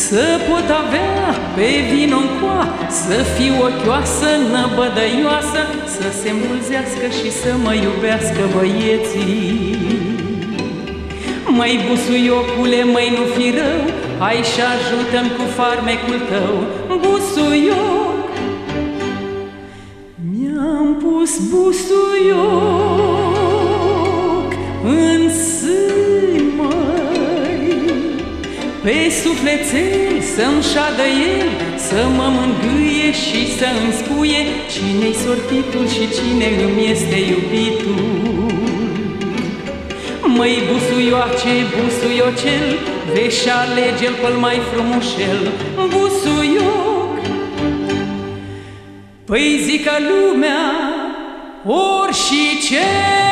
să pot avea pe vino-n coa, să fiu ochioasă, năbădăioasă, să se mulzească și să mă iubească băieții. Măi busuiocule, măi nu fi rău, hai și ajută-mi cu farmecul tău. Busuioc, mi-am pus busuioc în sân, măi, pe sufletel să-mi șadă el, să mă mângâie și să-mi spuie cine-i sortitul și cine îmi este iubitul. Măi busuioace, busuiocel, vezi și alege-l pe-l mai frumușel. Busuioc, păi zică lumea ori și ce,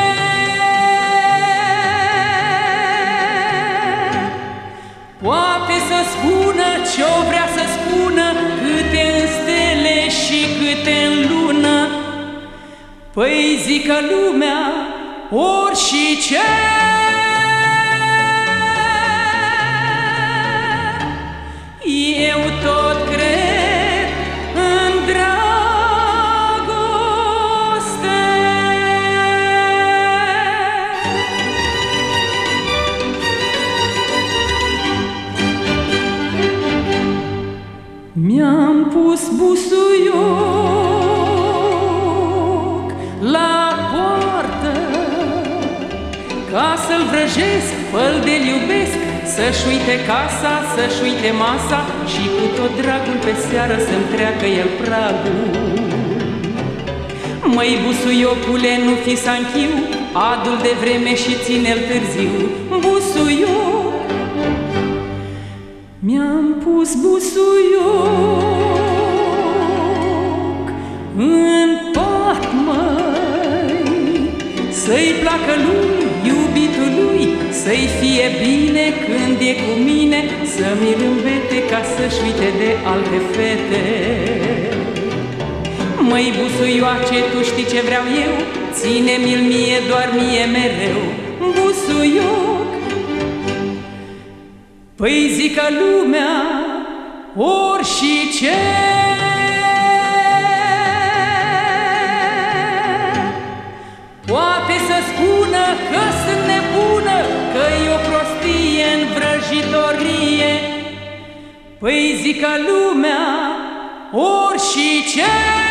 poate să spună ce-o vrea să spună, câte în stele și câte în lună. Păi zică lumea ori și ce, eu tot cred în dragoste. Mi-am pus busuioc la poartă ca să-l vrăjesc, păl de-l iubesc, să-și uite casa, să-și uite masa și cu tot dragul pe seară să-mi treacă el pragul. Măi busuiocule, nu fi sanchiu, adul de vreme și ține-l târziu. Busuioc, mi-am pus busuioc în pat, măi, să-i placă lui, iubitului, să-i fie bine când e cu mine, să-mi râmbete ca să-și uite de alte fete. Măi busuioace, tu știi ce vreau eu, ține-mi-l mie, doar mie mereu. Busuioc, păi zică lumea ori și ce, poate să spună că sunt nebună, că-i o prostie în vrăjitorie. Păi zică lumea ori și ce.